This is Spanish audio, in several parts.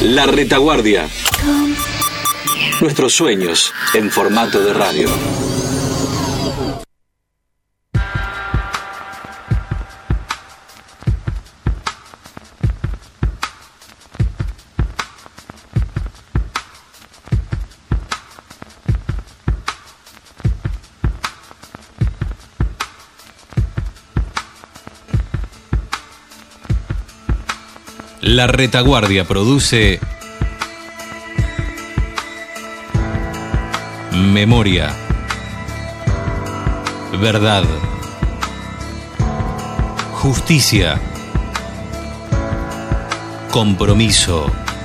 La Retaguardia. Nuestros sueños en formato de radio. La Retaguardia produce Memoria, Verdad, Justicia, Compromiso,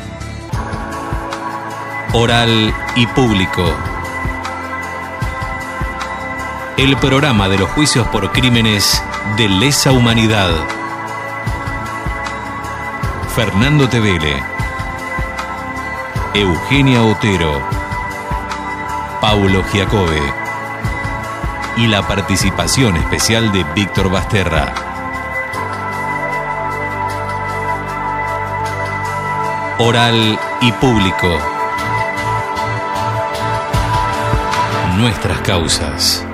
Oral y Público. El programa de los juicios por crímenes de lesa humanidad. Fernando Tevele, Eugenia Otero, Paulo Giacobbe y la participación especial de Víctor Basterra. Oral y Público. Nuestras causas.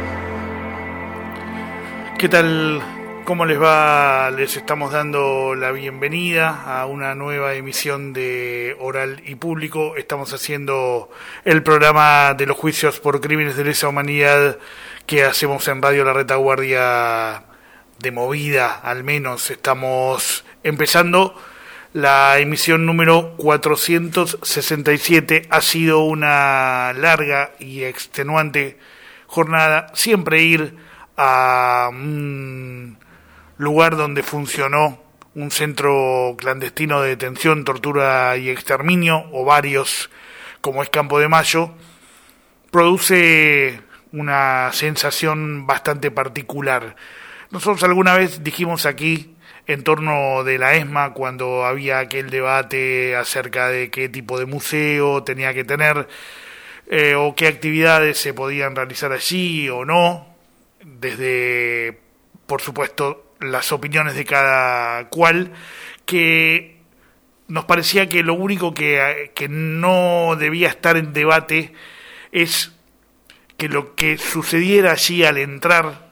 ¿Qué tal? ¿Cómo les va? Les estamos dando la bienvenida a una nueva emisión de Oral y Público. Estamos haciendo el programa de los juicios por crímenes de lesa humanidad que hacemos en Radio La Retaguardia de movida, al menos. Estamos empezando la emisión número 467. Ha sido una larga y extenuante jornada. Siempre ir a lugar donde funcionó un centro clandestino de detención, tortura y exterminio, o varios, como es Campo de Mayo, produce una sensación bastante particular. Nosotros alguna vez dijimos aquí, en torno de la ESMA, cuando había aquel debate acerca de qué tipo de museo tenía que tener, o qué actividades se podían realizar allí o no, desde, por supuesto, las opiniones de cada cual, que nos parecía que lo único que no debía estar en debate es que lo que sucediera allí al entrar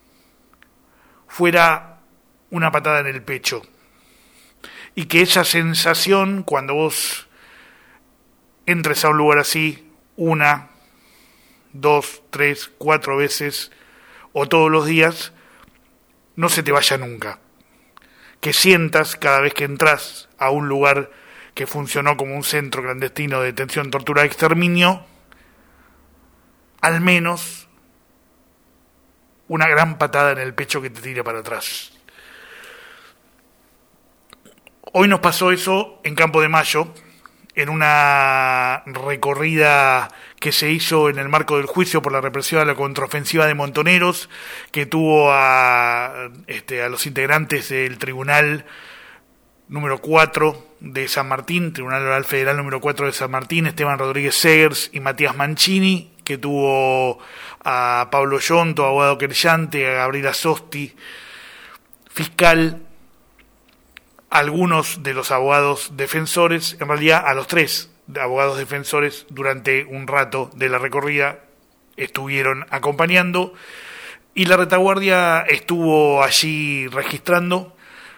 fuera una patada en el pecho, y que esa sensación, cuando vos entres a un lugar así, 1, 2, 3, 4 veces o todos los días, no se te vaya nunca. Que sientas cada vez que entras a un lugar que funcionó como un centro clandestino de detención, tortura y exterminio, al menos una gran patada en el pecho que te tire para atrás. Hoy nos pasó eso en Campo de Mayo, en una recorrida que se hizo en el marco del juicio por la represión a la contraofensiva de Montoneros, que tuvo a los integrantes del Tribunal número 4 de San Martín, Tribunal Oral Federal número 4 de San Martín, Esteban Rodríguez Segers y Matías Mancini, que tuvo a Pablo Yonto, abogado querellante, a Gabriela Sosti, fiscal, algunos de los abogados defensores, en realidad a los 3 abogados defensores durante un rato de la recorrida estuvieron acompañando, y la retaguardia estuvo allí registrando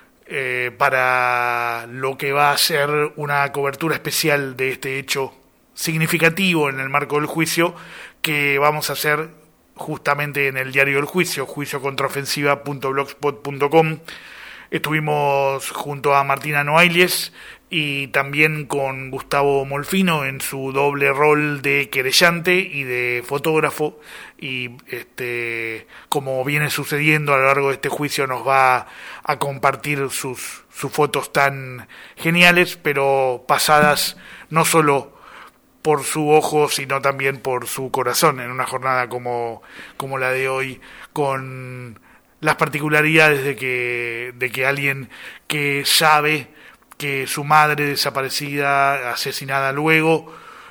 para lo que va a ser una cobertura especial de este hecho significativo en el marco del juicio, que vamos a hacer justamente en el diario del juicio, juiciocontraofensiva.blogspot.com. Estuvimos junto a Martina Noailles y también con Gustavo Molfino en su doble rol de querellante y de fotógrafo, y como viene sucediendo a lo largo de este juicio, nos va a compartir sus fotos tan geniales, pero pasadas no solo por su ojo, sino también por su corazón, en una jornada como la de hoy, con las particularidades de que alguien que sabe que su madre desaparecida, asesinada luego,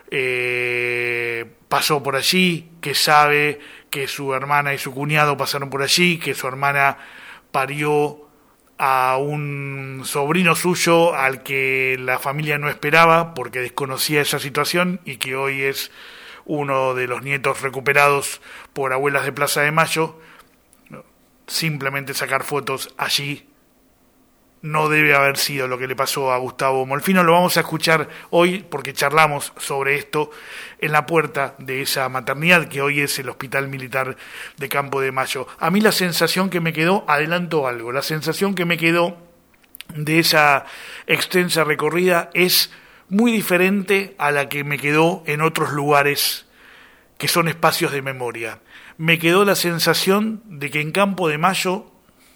pasó por allí, que sabe que su hermana y su cuñado pasaron por allí, que su hermana parió a un sobrino suyo al que la familia no esperaba porque desconocía esa situación y que hoy es uno de los nietos recuperados por Abuelas de Plaza de Mayo. Simplemente sacar fotos allí no debe haber sido lo que le pasó a Gustavo Molfino. Lo vamos a escuchar hoy porque charlamos sobre esto en la puerta de esa maternidad que hoy es el Hospital Militar de Campo de Mayo. A mí la sensación que me quedó, adelanto algo, la sensación que me quedó de esa extensa recorrida es muy diferente a la que me quedó en otros lugares que son espacios de memoria. Me quedó la sensación de que en Campo de Mayo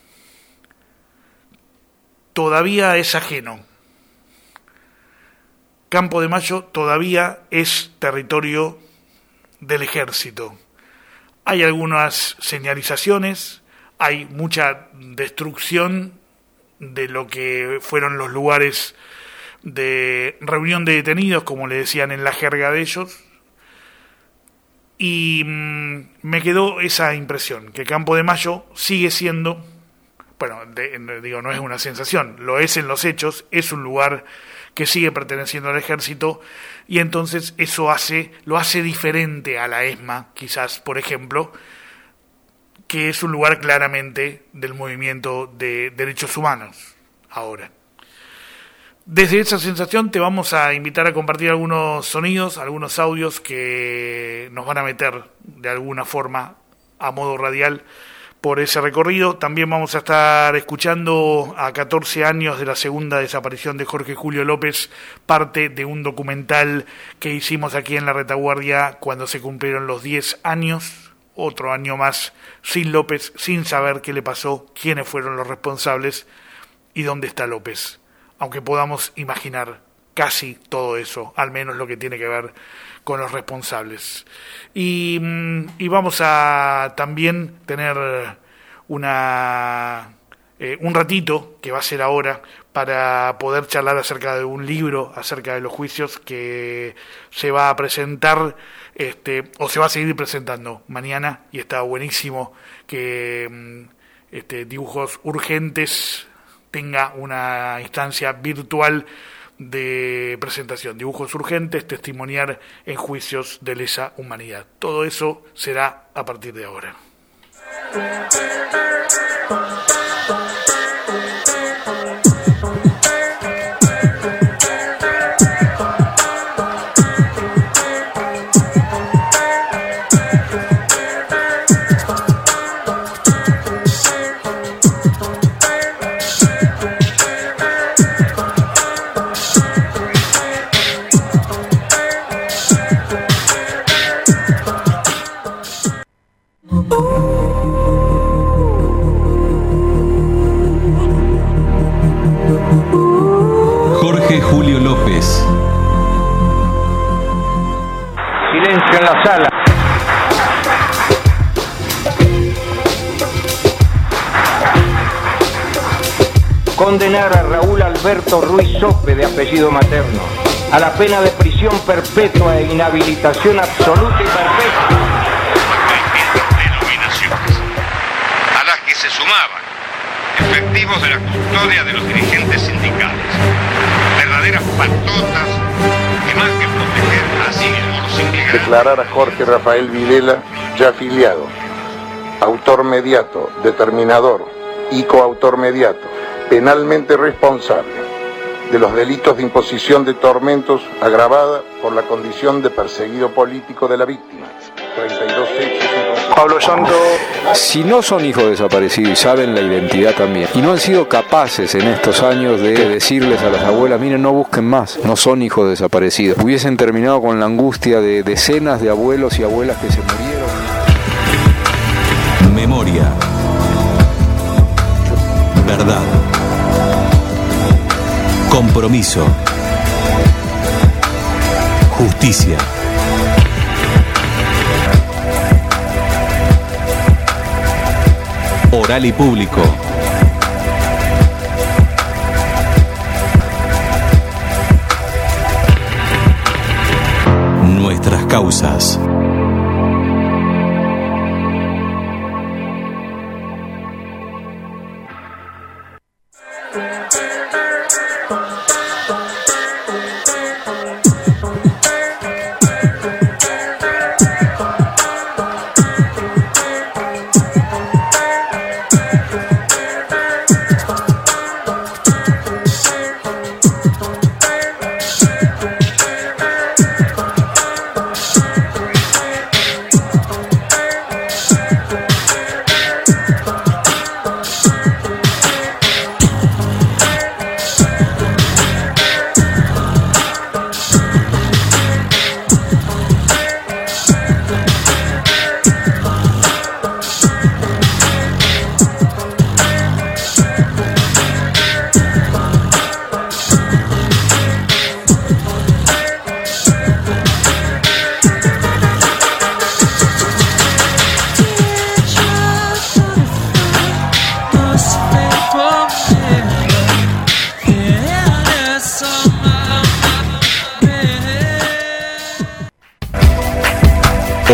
todavía es ajeno. Campo de Mayo todavía es territorio del ejército. Hay algunas señalizaciones, hay mucha destrucción de lo que fueron los lugares de reunión de detenidos, como le decían en la jerga de ellos, y me quedó esa impresión, que Campo de Mayo sigue siendo, bueno, no es una sensación, lo es en los hechos, es un lugar que sigue perteneciendo al ejército, y entonces eso lo hace diferente a la ESMA, quizás, por ejemplo, que es un lugar claramente del movimiento de derechos humanos ahora. Desde esa sensación te vamos a invitar a compartir algunos sonidos, algunos audios que nos van a meter de alguna forma a modo radial por ese recorrido. También vamos a estar escuchando a 14 años de la segunda desaparición de Jorge Julio López, parte de un documental que hicimos aquí en La Retaguardia cuando se cumplieron los 10 años, otro año más sin López, sin saber qué le pasó, quiénes fueron los responsables y dónde está López. Aunque podamos imaginar casi todo eso, al menos lo que tiene que ver con los responsables. Y vamos a también tener un ratito, que va a ser ahora, para poder charlar acerca de un libro, acerca de los juicios que se va a presentar, o se va a seguir presentando mañana, y está buenísimo que Dibujos Urgentes tenga una instancia virtual de presentación. Dibujos Urgentes, testimoniar en juicios de lesa humanidad. Todo eso será a partir de ahora. Jorge Julio López. Silencio en la sala. Condenar a Raúl Alberto Ruiz Sope, de apellido materno, a la pena de prisión perpetua e inhabilitación absoluta y perpetua. Denominaciones, a las que se sumaban efectivos de la custodia de los dirigentes sindicales, verdaderas patotas que más que proteger asignan a los inmigrantes. Declarar a Jorge Rafael Videla ya afiliado, autor mediato, determinador y coautor mediato, penalmente responsable de los delitos de imposición de tormentos agravada por la condición de perseguido político de la víctima. 32 hechos. Pablo Santo. Si no son hijos desaparecidos y saben la identidad también, y no han sido capaces en estos años de decirles a las abuelas, miren, no busquen más, no son hijos desaparecidos, hubiesen terminado con la angustia de decenas de abuelos y abuelas que se murieron. Memoria. Verdad. Compromiso. Justicia. Oral y público. Nuestras causas.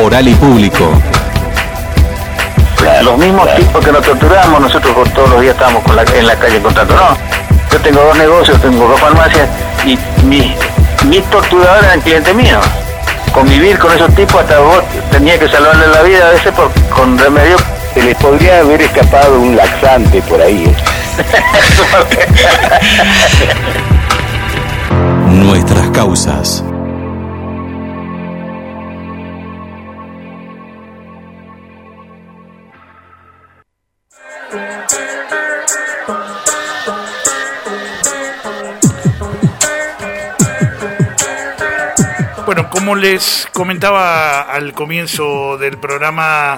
Oral y Público. Los mismos tipos que nos torturamos, nosotros todos los días estamos en la calle contando, no, yo tengo 2 negocios, tengo 2 farmacias y mis torturadores eran clientes míos. Convivir con esos tipos, hasta vos tenías que salvarle la vida a veces con remedio. Se les podría haber escapado un laxante por ahí, Nuestras causas. Bueno, como les comentaba al comienzo del programa,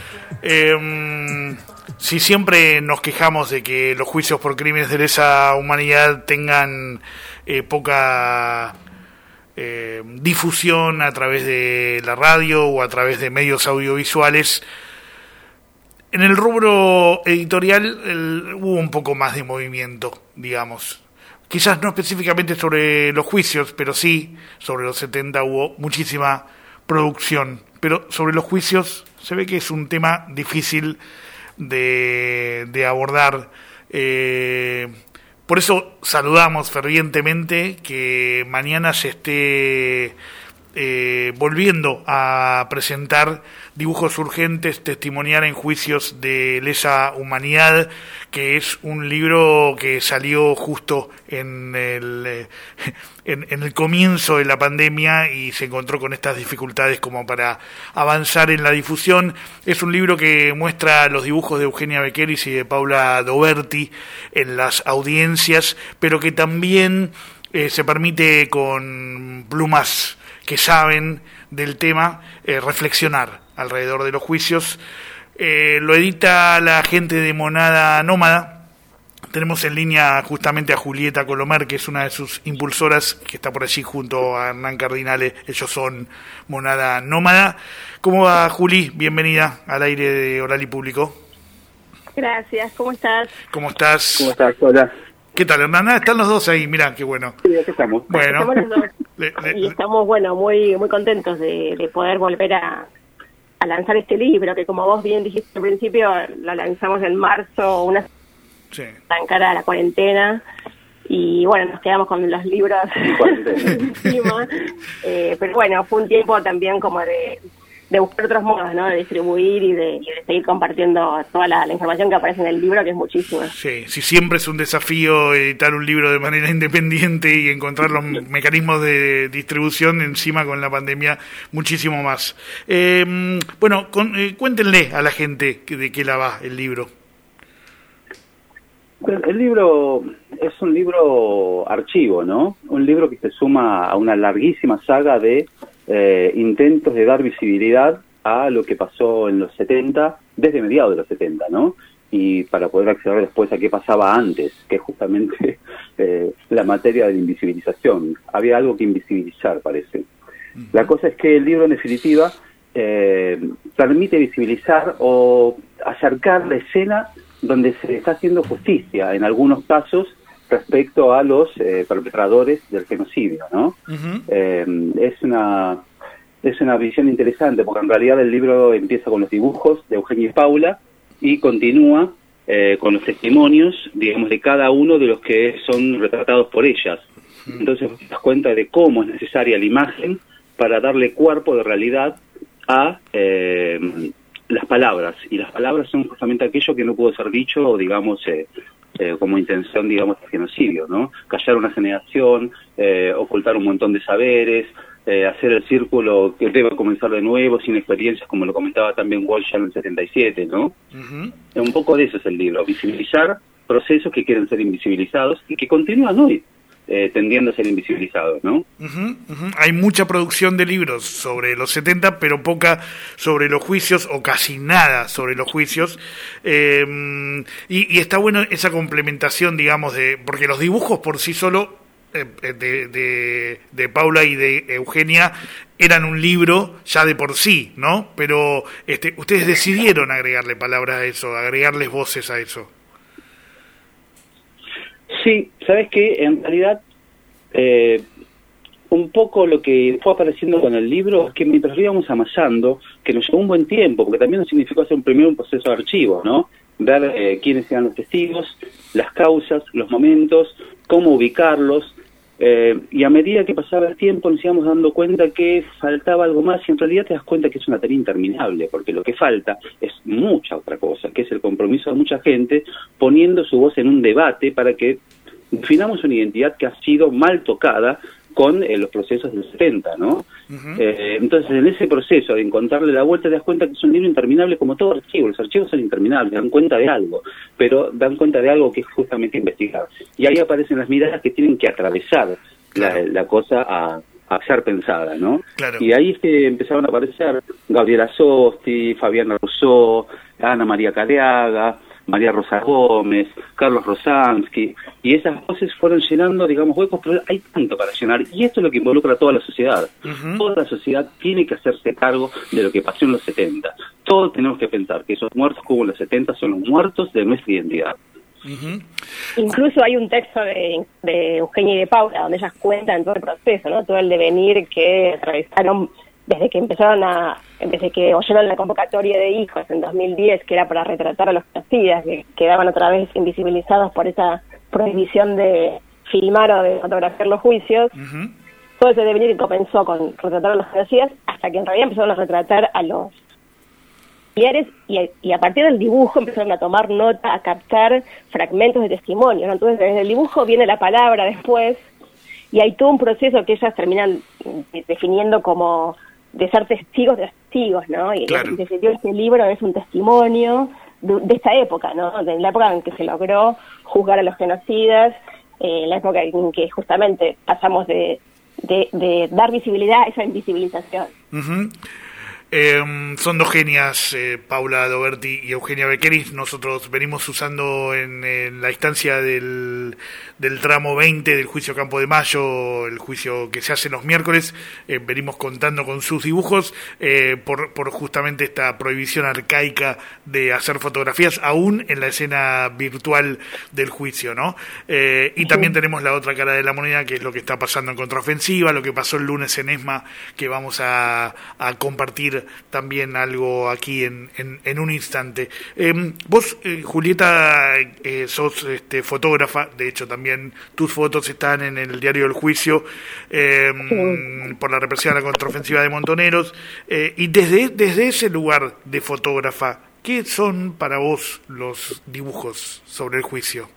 si siempre nos quejamos de que los juicios por crímenes de lesa humanidad tengan poca difusión a través de la radio o a través de medios audiovisuales, en el rubro editorial hubo un poco más de movimiento, digamos. Quizás no específicamente sobre los juicios, pero sí sobre los 70 hubo muchísima producción. Pero sobre los juicios se ve que es un tema difícil de abordar. Por eso saludamos fervientemente que mañana se esté volviendo a presentar Dibujos Urgentes, testimoniar en juicios de lesa humanidad, que es un libro que salió justo en el comienzo de la pandemia y se encontró con estas dificultades como para avanzar en la difusión. Es un libro que muestra los dibujos de Eugenia Bequeris y de Paula Doberti en las audiencias, pero que también se permite con plumas que saben del tema reflexionar alrededor de los juicios. Lo edita la gente de Monada Nómada. Tenemos en línea justamente a Julieta Colomer, que es una de sus impulsoras, que está por allí junto a Hernán Cardinale. Ellos son Monada Nómada. ¿Cómo va, Juli? Bienvenida al aire de Oral y Público. Gracias, ¿cómo estás? ¿Cómo estás? ¿Cómo estás? Hola. ¿Qué tal, Hernán? Están los dos ahí, mirá, qué bueno. Sí, aquí estamos. Bueno. Estamos los dos. Y estamos, muy contentos de poder volver a lanzar este libro, que como vos bien dijiste al principio, lo lanzamos en marzo, tan cara a la cuarentena, y bueno, nos quedamos con los libros encima, pero bueno, fue un tiempo también como de buscar otros modos, ¿no? De distribuir y de seguir compartiendo toda la información que aparece en el libro, que es muchísima. Sí, siempre es un desafío editar un libro de manera independiente y encontrar los mecanismos de distribución, encima con la pandemia, muchísimo más. Bueno, cuéntenle a la gente de qué la va el libro. El libro es un libro archivo, ¿no? Un libro que se suma a una larguísima saga de intentos de dar visibilidad a lo que pasó en los 70, desde mediados de los 70, ¿no? Y para poder acceder después a qué pasaba antes, que es justamente la materia de la invisibilización. Había algo que invisibilizar, parece. La cosa es que el libro, en definitiva, permite visibilizar o acercar la escena donde se está haciendo justicia, en algunos casos, respecto a los perpetradores del genocidio, ¿no? Es una visión interesante, porque en realidad el libro empieza con los dibujos de Eugenia y Paula y continúa con los testimonios, digamos, de cada uno de los que son retratados por ellas. Entonces te das cuenta de cómo es necesaria la imagen para darle cuerpo de realidad a las palabras, y las palabras son justamente aquello que no pudo ser dicho, o digamos, como intención, digamos, de genocidio, ¿no? Callar una generación, ocultar un montón de saberes, hacer el círculo que debe comenzar de nuevo, sin experiencias, como lo comentaba también Walsh en el 77, ¿no? Un poco de eso es el libro, visibilizar procesos que quieren ser invisibilizados y que continúan hoy tendiendo a ser invisibilizados, ¿no? Hay mucha producción de libros sobre los 70, pero poca sobre los juicios, o casi nada sobre los juicios, y está bueno esa complementación, digamos, porque los dibujos por sí solo de Paula y de Eugenia eran un libro ya de por sí, ¿no? Pero ustedes decidieron agregarle palabras a eso, agregarles voces a eso. Sí, ¿sabes qué? En realidad un poco lo que fue apareciendo con el libro es que mientras lo íbamos amasando, que nos llevó un buen tiempo, porque también nos significó hacer un proceso de archivo, ¿no? Ver quiénes eran los testigos, las causas, los momentos, cómo ubicarlos, y a medida que pasaba el tiempo nos íbamos dando cuenta que faltaba algo más, y en realidad te das cuenta que es una tarea interminable, porque lo que falta es mucha otra cosa, que es el compromiso de mucha gente poniendo su voz en un debate para que definamos una identidad que ha sido mal tocada con los procesos del 70, ¿no? Entonces, en ese proceso de encontrarle la vuelta, te das cuenta que es un libro interminable como todo archivo. Los archivos son interminables, dan cuenta de algo, pero dan cuenta de algo que es justamente investigar. Y ahí aparecen las miradas que tienen que atravesar la cosa a ser pensada, ¿no? Claro. Y ahí es que empezaron a aparecer Gabriela Sosti, Fabiana Rousseau, Ana María Careaga, María Rosa Gómez, Carlos Rosansky, y esas voces fueron llenando, digamos, huecos, pero hay tanto para llenar, y esto es lo que involucra a toda la sociedad. Toda la sociedad tiene que hacerse cargo de lo que pasó en los 70. Todos tenemos que pensar que esos muertos que hubo en los 70 son los muertos de nuestra identidad. Incluso hay un texto de Eugenia y de Paula donde ellas cuentan todo el proceso, ¿no? Todo el devenir que atravesaron desde que oyeron la convocatoria de hijos en 2010, que era para retratar a los genocidas, que quedaban otra vez invisibilizados por esa prohibición de filmar o de fotografiar los juicios. Todo ese devenir que comenzó con retratar a los genocidas, hasta que en realidad empezaron a retratar a los familiares, y a partir del dibujo empezaron a tomar nota, a captar fragmentos de testimonio, ¿no? Entonces, desde el dibujo viene la palabra después, y hay todo un proceso que ellas terminan definiendo como de ser testigos de los testigos, ¿no? Y claro, en definitiva este libro es un testimonio de esta época, ¿no? De la época en que se logró juzgar a los genocidas, la época en que justamente pasamos de dar visibilidad a esa invisibilización. Son dos genias, Paula Doberti y Eugenia Beccheris. Nosotros venimos usando en la instancia del tramo 20 del juicio Campo de Mayo, el juicio que se hace los miércoles, venimos contando con sus dibujos por justamente esta prohibición arcaica de hacer fotografías, aún en la escena virtual del juicio, ¿no? Y también tenemos la otra cara de la moneda, que es lo que está pasando en Contraofensiva, lo que pasó el lunes en ESMA, que vamos a compartir también algo aquí en un instante. Vos, Julieta, sos fotógrafa, de hecho también tus fotos están en el diario del juicio por la represión a la contraofensiva de Montoneros, y desde ese lugar de fotógrafa, ¿qué son para vos los dibujos sobre el juicio?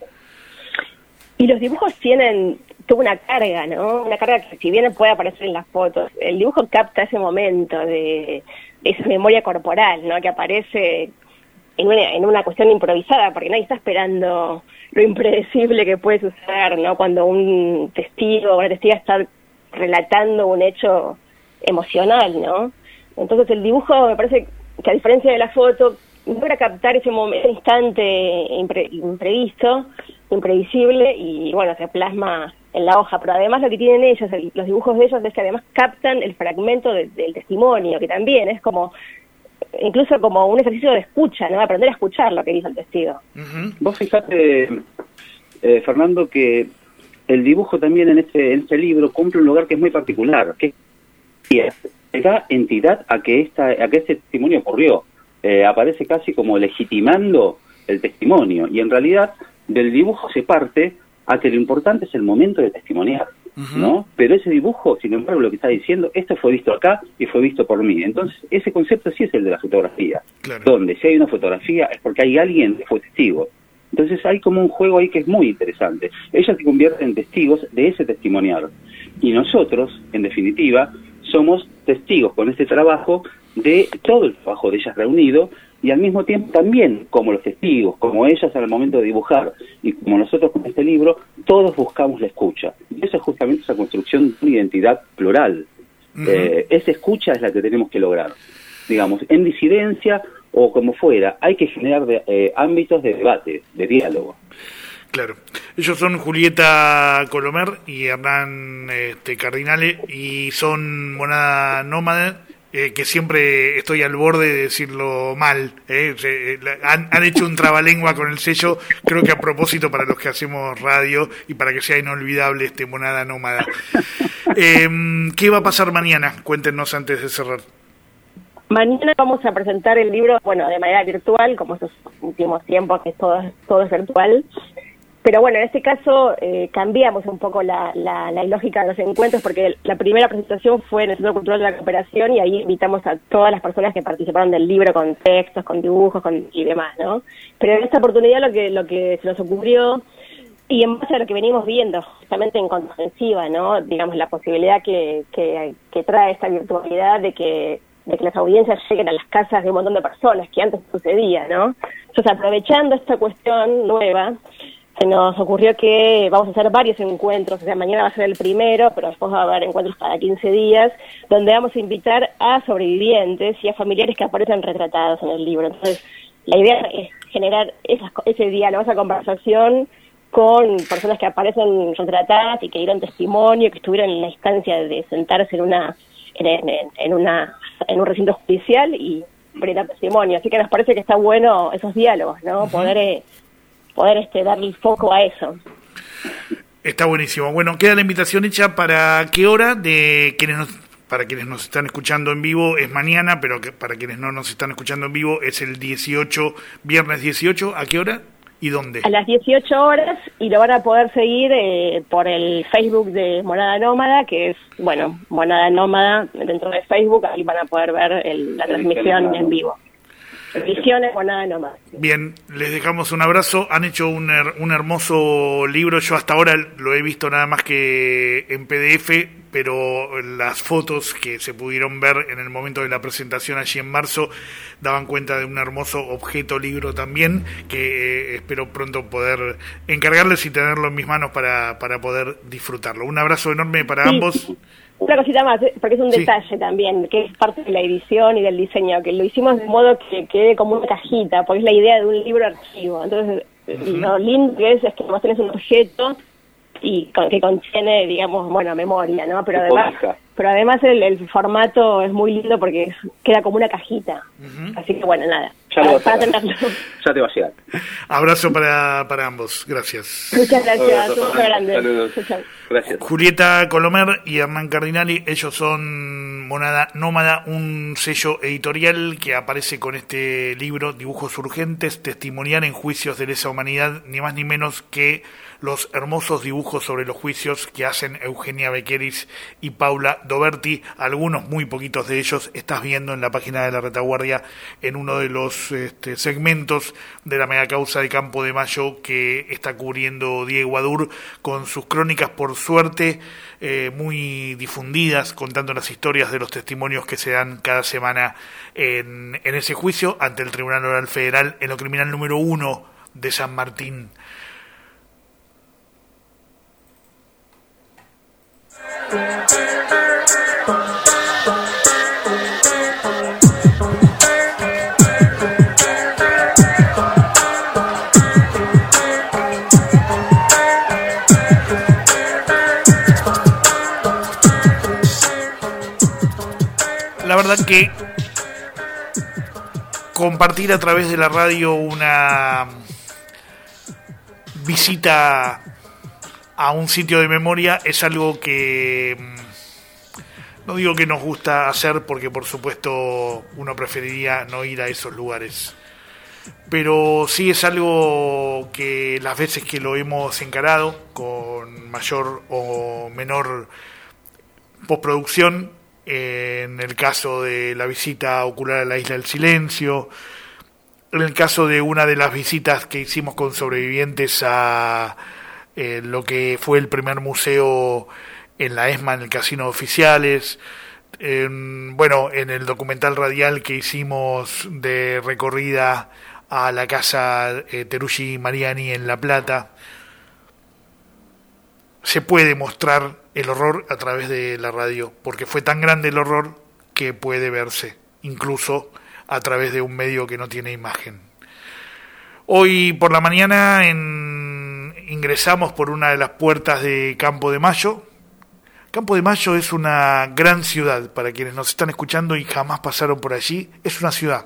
Y los dibujos tienen tuvo una carga, ¿no? Una carga que si bien puede aparecer en las fotos, el dibujo capta ese momento de esa memoria corporal, ¿no? Que aparece en una cuestión improvisada, porque nadie está esperando lo impredecible que puede suceder, ¿no? Cuando un testigo o una testiga está relatando un hecho emocional, ¿no? Entonces el dibujo me parece que, a diferencia de la foto, logra captar ese momento, ese instante imprevisto, imprevisible, y bueno, se plasma en la hoja. Pero además lo que tienen ellos, los dibujos de ellos, es que además captan el fragmento del testimonio, que también es como, incluso como un ejercicio de escucha, ¿no? Aprender a escuchar lo que dice el testigo. Vos fijate, Fernando, que el dibujo también en este libro cumple un lugar que es muy particular, que da entidad a que este testimonio ocurrió. Aparece casi como legitimando el testimonio, y en realidad del dibujo se parte a que lo importante es el momento de testimoniar, ¿no? Pero ese dibujo, sin embargo, lo que está diciendo, esto fue visto acá y fue visto por mí. Entonces, ese concepto sí es el de la fotografía, claro, donde si hay una fotografía es porque hay alguien que fue testigo. Entonces hay como un juego ahí que es muy interesante. Ellas se convierten en testigos de ese testimoniar, y nosotros, en definitiva, somos testigos con este trabajo de todo el trabajo de ellas reunido, y al mismo tiempo también, como los testigos, como ellas al momento de dibujar, y como nosotros con este libro, todos buscamos la escucha. Y eso es justamente esa construcción de una identidad plural. Esa escucha es la que tenemos que lograr. Digamos, en disidencia o como fuera, hay que generar ámbitos de debate, de diálogo. Claro. Ellos son Julieta Colomer y Hernán Cardinale, y son Monada Nómade, que siempre estoy al borde de decirlo mal. Han hecho un trabalengua con el sello, creo que a propósito para los que hacemos radio y para que sea inolvidable Monada Nómada. ¿Qué va a pasar mañana? Cuéntenos antes de cerrar. Mañana vamos a presentar el libro, de manera virtual, como estos últimos tiempos que todo es virtual. Pero bueno, en este caso cambiamos un poco la lógica de los encuentros, porque la primera presentación fue en el Centro Cultural de la Cooperación y ahí invitamos a todas las personas que participaron del libro con textos, con dibujos y demás, ¿no? Pero en esta oportunidad lo que se nos ocurrió, y en base a lo que venimos viendo justamente en contraofensiva, ¿no? Digamos, la posibilidad que trae esta virtualidad de que las audiencias lleguen a las casas de un montón de personas, que antes sucedía, ¿no? Entonces, aprovechando esta cuestión nueva, se nos ocurrió que vamos a hacer varios encuentros, o sea, mañana va a ser el primero, pero después va a haber encuentros cada 15 días, donde vamos a invitar a sobrevivientes y a familiares que aparecen retratados en el libro. Entonces, la idea es generar ese diálogo, esa conversación con personas que aparecen retratadas y que dieron testimonio, que estuvieron en la instancia de sentarse en un recinto judicial y brindar testimonio. Así que nos parece que está bueno esos diálogos, ¿no? Poder darle el foco a eso. Está buenísimo. Bueno, queda la invitación hecha. ¿Para qué hora? Para quienes nos están escuchando en vivo es mañana, pero para quienes no nos están escuchando en vivo es el 18, viernes 18. ¿A qué hora y dónde? A las 18 horas, y lo van a poder seguir por el Facebook de Monada Nómada, que es, Monada Nómada dentro de Facebook. Ahí van a poder ver la transmisión en vivo. Ediciones Monada Nómada. Bien, les dejamos un abrazo. Han hecho un hermoso libro. Yo hasta ahora lo he visto nada más que en PDF, pero las fotos que se pudieron ver en el momento de la presentación allí en marzo daban cuenta de un hermoso objeto libro también, que espero pronto poder encargarles y tenerlo en mis manos para poder disfrutarlo. Un abrazo enorme para ambos. Una cosita más, porque es un detalle también, que es parte de la edición y del diseño, que lo hicimos de modo que quede como una cajita, porque es la idea de un libro archivo. Entonces, lo lindo que es que vos tenés un objeto y que contiene, digamos, memoria, ¿no? Pero además el formato es muy lindo porque queda como una cajita. Así que nada. Para tenerlo. Ya te va a llegar. Abrazo para ambos. Gracias. Muchas gracias. Un beso grande. Saludos. Gracias. Julieta Colomer y Hernán Cardinali, ellos son Monada Nómada, un sello editorial que aparece con este libro, Dibujos Urgentes, testimoniar en juicios de lesa humanidad, ni más ni menos que los hermosos dibujos sobre los juicios que hacen Eugenia Bequeris y Paula Doberti. Algunos, muy poquitos de ellos, estás viendo en la página de La Retaguardia en uno de los segmentos de la megacausa de Campo de Mayo que está cubriendo Diego Adur, con sus crónicas, por suerte, muy difundidas, contando las historias de los testimonios que se dan cada semana en ese juicio ante el Tribunal Oral Federal en lo criminal número 1 de San Martín. La verdad que compartir a través de la radio una visita a un sitio de memoria es algo que no digo que nos gusta hacer, porque por supuesto uno preferiría no ir a esos lugares, pero sí es algo que las veces que lo hemos encarado con mayor o menor postproducción, en el caso de la visita ocular a la Isla del Silencio, en el caso de una de las visitas que hicimos con sobrevivientes a lo que fue el primer museo en la ESMA, en el Casino de Oficiales, en el documental radial que hicimos de recorrida a la casa Teruggi Mariani en La Plata. Se puede mostrar el horror a través de la radio, porque fue tan grande el horror que puede verse, incluso a través de un medio que no tiene imagen. Hoy por la mañana ingresamos por una de las puertas de Campo de Mayo, Campo de Mayo es una gran ciudad, para quienes nos están escuchando y jamás pasaron por allí, es una ciudad.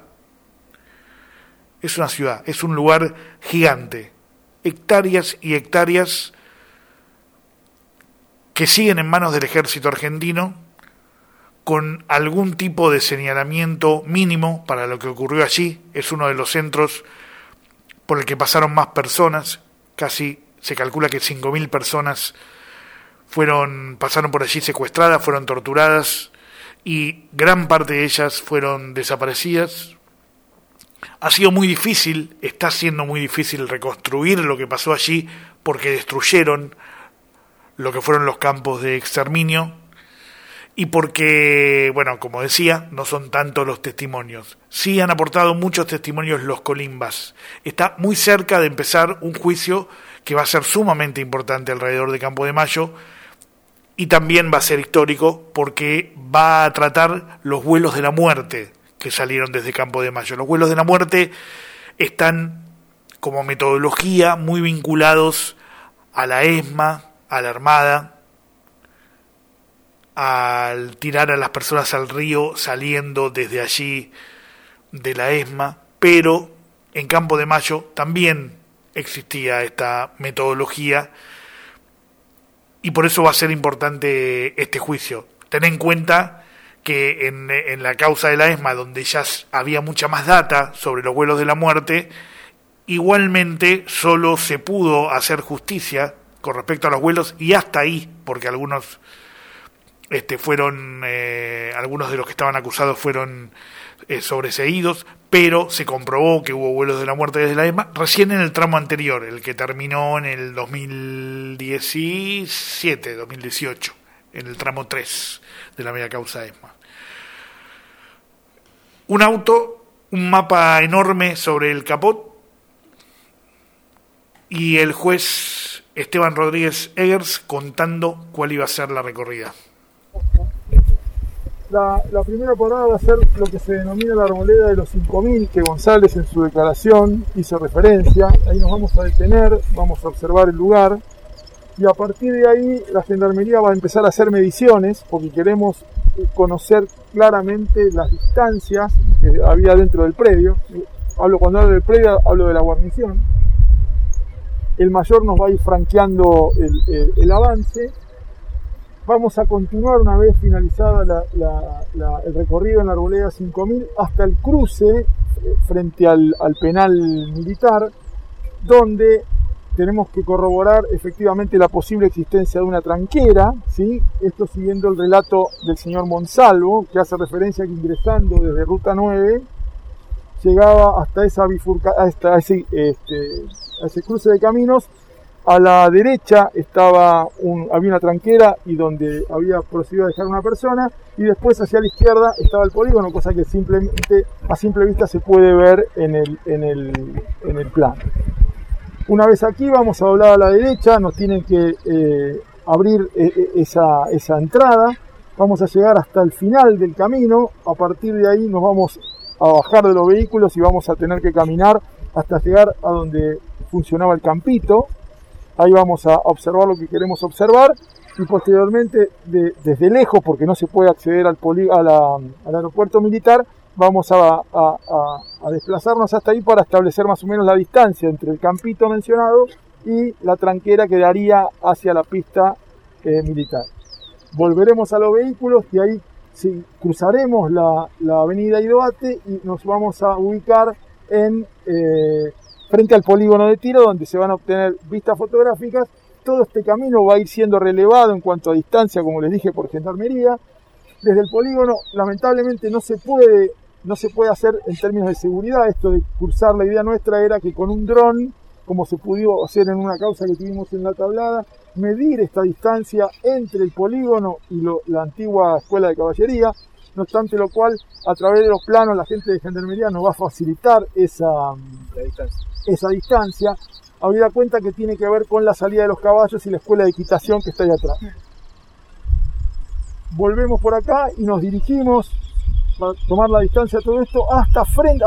Es una ciudad, es un lugar gigante. Hectáreas y hectáreas que siguen en manos del ejército argentino, con algún tipo de señalamiento mínimo para lo que ocurrió allí. Es uno de los centros por el que pasaron más personas, casi se calcula que 5.000 personas pasaron por allí secuestradas, fueron torturadas y gran parte de ellas fueron desaparecidas. Ha sido muy difícil, está siendo muy difícil reconstruir lo que pasó allí porque destruyeron lo que fueron los campos de exterminio y porque, bueno, como decía, no son tantos los testimonios. Sí han aportado muchos testimonios los colimbas. Está muy cerca de empezar un juicio que va a ser sumamente importante alrededor de Campo de Mayo y también va a ser histórico porque va a tratar los vuelos de la muerte que salieron desde Campo de Mayo. Los vuelos de la muerte están como metodología muy vinculados a la ESMA, a la Armada, al tirar a las personas al río saliendo desde allí de la ESMA, pero en Campo de Mayo también existía esta metodología y por eso va a ser importante este juicio. Ten en cuenta que en la causa de la ESMA, donde ya había mucha más data sobre los vuelos de la muerte, igualmente solo se pudo hacer justicia con respecto a los vuelos y hasta ahí, porque algunos algunos de los que estaban acusados fueron sobreseídos, pero se comprobó que hubo vuelos de la muerte desde la ESMA recién en el tramo anterior, el que terminó en el 2018, en el tramo 3 de la media causa ESMA. Un auto, un mapa enorme sobre el capot y el juez Esteban Rodríguez Eggers contando cuál iba a ser la recorrida. La primera parada va a ser lo que se denomina la arboleda de los 5.000, que González en su declaración hizo referencia. Ahí nos vamos a detener, vamos a observar el lugar y a partir de ahí la Gendarmería va a empezar a hacer mediciones porque queremos conocer claramente las distancias que había dentro del predio. Cuando hablo del predio, hablo de la guarnición. El mayor nos va a ir franqueando el avance. Vamos a continuar una vez finalizada el recorrido en la arboleda 5000 hasta el cruce frente al penal militar, donde tenemos que corroborar efectivamente la posible existencia de una tranquera, ¿sí? Esto siguiendo el relato del señor Monsalvo, que hace referencia a que ingresando desde Ruta 9 llegaba hasta ese cruce de caminos. A la derecha había una tranquera y donde había procedido a dejar una persona, y después hacia la izquierda estaba el polígono, cosa que simplemente a simple vista se puede ver en el plano. Una vez aquí vamos a doblar a la derecha, nos tienen que abrir esa entrada, vamos a llegar hasta el final del camino, a partir de ahí nos vamos a bajar de los vehículos y vamos a tener que caminar hasta llegar a donde funcionaba el campito. Ahí vamos a observar lo que queremos observar y posteriormente desde lejos, porque no se puede acceder al aeropuerto militar, vamos a desplazarnos hasta ahí para establecer más o menos la distancia entre el campito mencionado y la tranquera que daría hacia la pista militar. Volveremos a los vehículos y ahí cruzaremos la avenida Iroate y nos vamos a ubicar frente al polígono de tiro, donde se van a obtener vistas fotográficas. Todo este camino va a ir siendo relevado en cuanto a distancia, como les dije, por Gendarmería. Desde el polígono, lamentablemente, no se puede hacer en términos de seguridad esto de cruzar. La idea nuestra era que con un dron, como se pudo hacer en una causa que tuvimos en la tablada, medir esta distancia entre el polígono y la antigua escuela de caballería. No obstante lo cual, a través de los planos, la gente de Gendarmería nos va a facilitar esa distancia, habida cuenta que tiene que ver con la salida de los caballos y la escuela de equitación que está ahí atrás. Volvemos por acá y nos dirigimos para tomar la distancia de todo esto hasta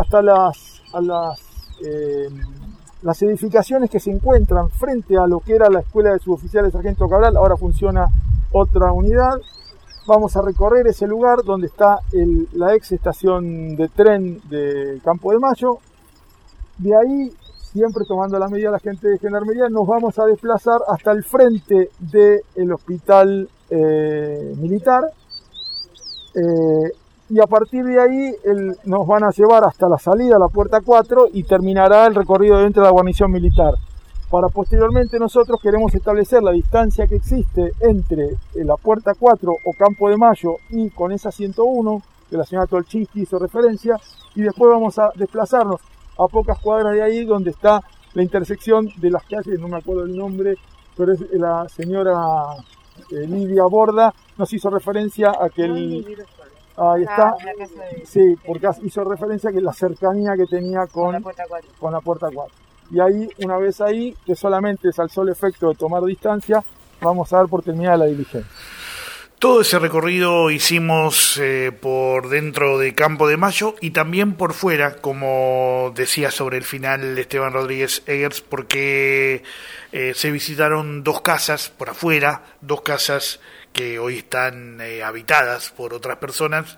las edificaciones que se encuentran frente a lo que era la escuela de suboficiales Sargento Cabral. Ahora funciona otra unidad. Vamos a recorrer ese lugar donde está la ex estación de tren de Campo de Mayo. De ahí, siempre tomando la medida la gente de Gendarmería, nos vamos a desplazar hasta el frente del hospital militar. Y a partir de ahí nos van a llevar hasta la salida a la puerta 4 y terminará el recorrido dentro de la guarnición militar. Para posteriormente nosotros queremos establecer la distancia que existe entre la puerta 4 o Campo de Mayo y con esa 101, que la señora Tolchinsky hizo referencia, y después vamos a desplazarnos a pocas cuadras de ahí donde está la intersección de las calles, no me acuerdo el nombre, pero es la señora Lidia Borda, nos hizo referencia a que ahí está, sí, porque hizo referencia a que la cercanía que tenía con la puerta 4. Y ahí, una vez ahí, que solamente es al solo efecto de tomar distancia, vamos a dar por terminada la diligencia. Todo ese recorrido hicimos por dentro de Campo de Mayo y también por fuera, como decía sobre el final Esteban Rodríguez Eggers, porque se visitaron 2 casas por afuera, 2 casas que hoy están habitadas por otras personas,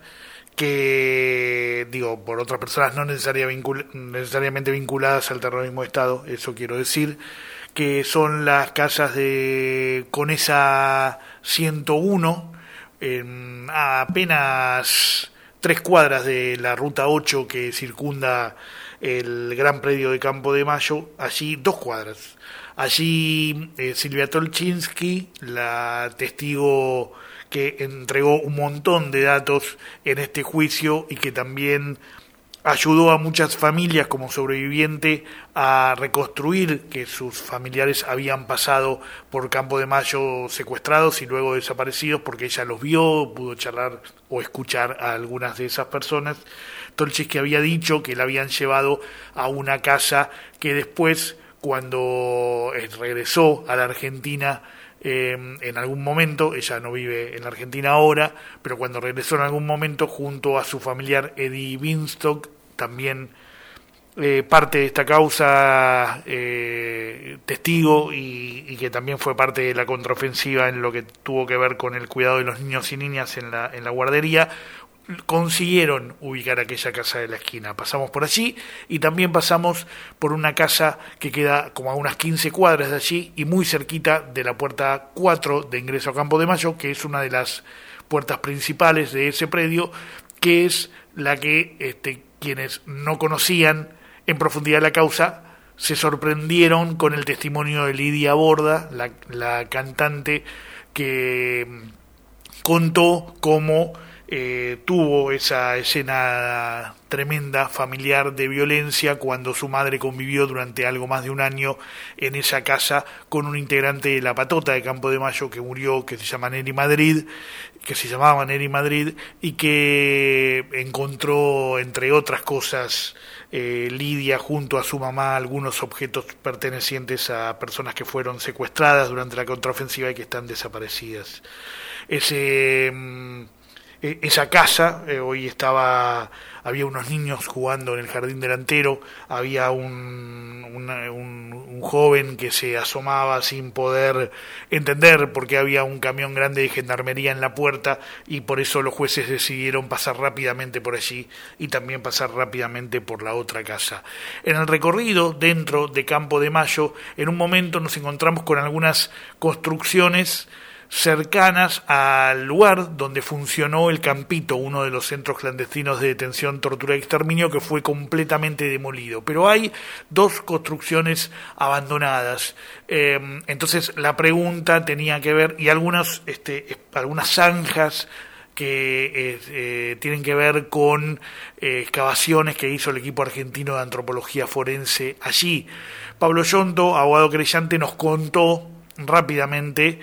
que, digo, por otras personas no necesariamente vinculadas al terrorismo de Estado, eso quiero decir, que son las casas de Conesa 101, a apenas 3 cuadras de la ruta 8 que circunda el gran predio de Campo de Mayo, allí 2 cuadras. Allí Silvia Tolchinsky, la testigo que entregó un montón de datos en este juicio y que también ayudó a muchas familias como sobreviviente a reconstruir que sus familiares habían pasado por Campo de Mayo secuestrados y luego desaparecidos, porque ella los vio, pudo charlar o escuchar a algunas de esas personas. Tolchinsky había dicho que la habían llevado a una casa que después, cuando regresó a la Argentina, en algún momento, ella no vive en la Argentina ahora, pero cuando regresó en algún momento junto a su familiar Eddie Binstock, también parte de esta causa, testigo y que también fue parte de la contraofensiva en lo que tuvo que ver con el cuidado de los niños y niñas en la guardería, consiguieron ubicar aquella casa de la esquina. Pasamos por allí y también pasamos por una casa que queda como a unas 15 cuadras de allí y muy cerquita de la puerta 4 de ingreso a Campo de Mayo, que es una de las puertas principales de ese predio, que es la que quienes no conocían en profundidad la causa se sorprendieron con el testimonio de Lidia Borda, la cantante, que contó cómo tuvo esa escena tremenda familiar de violencia cuando su madre convivió durante algo más de un año en esa casa con un integrante de la patota de Campo de Mayo que murió, que se llamaba Neri Madrid, y que encontró, entre otras cosas, Lidia junto a su mamá algunos objetos pertenecientes a personas que fueron secuestradas durante la contraofensiva y que están desaparecidas. Esa casa, hoy había unos niños jugando en el jardín delantero, había un joven que se asomaba sin poder entender por qué había un camión grande de gendarmería en la puerta, y por eso los jueces decidieron pasar rápidamente por allí y también pasar rápidamente por la otra casa. En el recorrido dentro de Campo de Mayo, en un momento nos encontramos con algunas construcciones cercanas al lugar donde funcionó el Campito, uno de los centros clandestinos de detención, tortura y exterminio, que fue completamente demolido. Pero hay 2 construcciones abandonadas. Entonces la pregunta tenía que ver, y algunas zanjas que tienen que ver con excavaciones que hizo el equipo argentino de antropología forense allí. Pablo Yonto, abogado querellante, nos contó rápidamente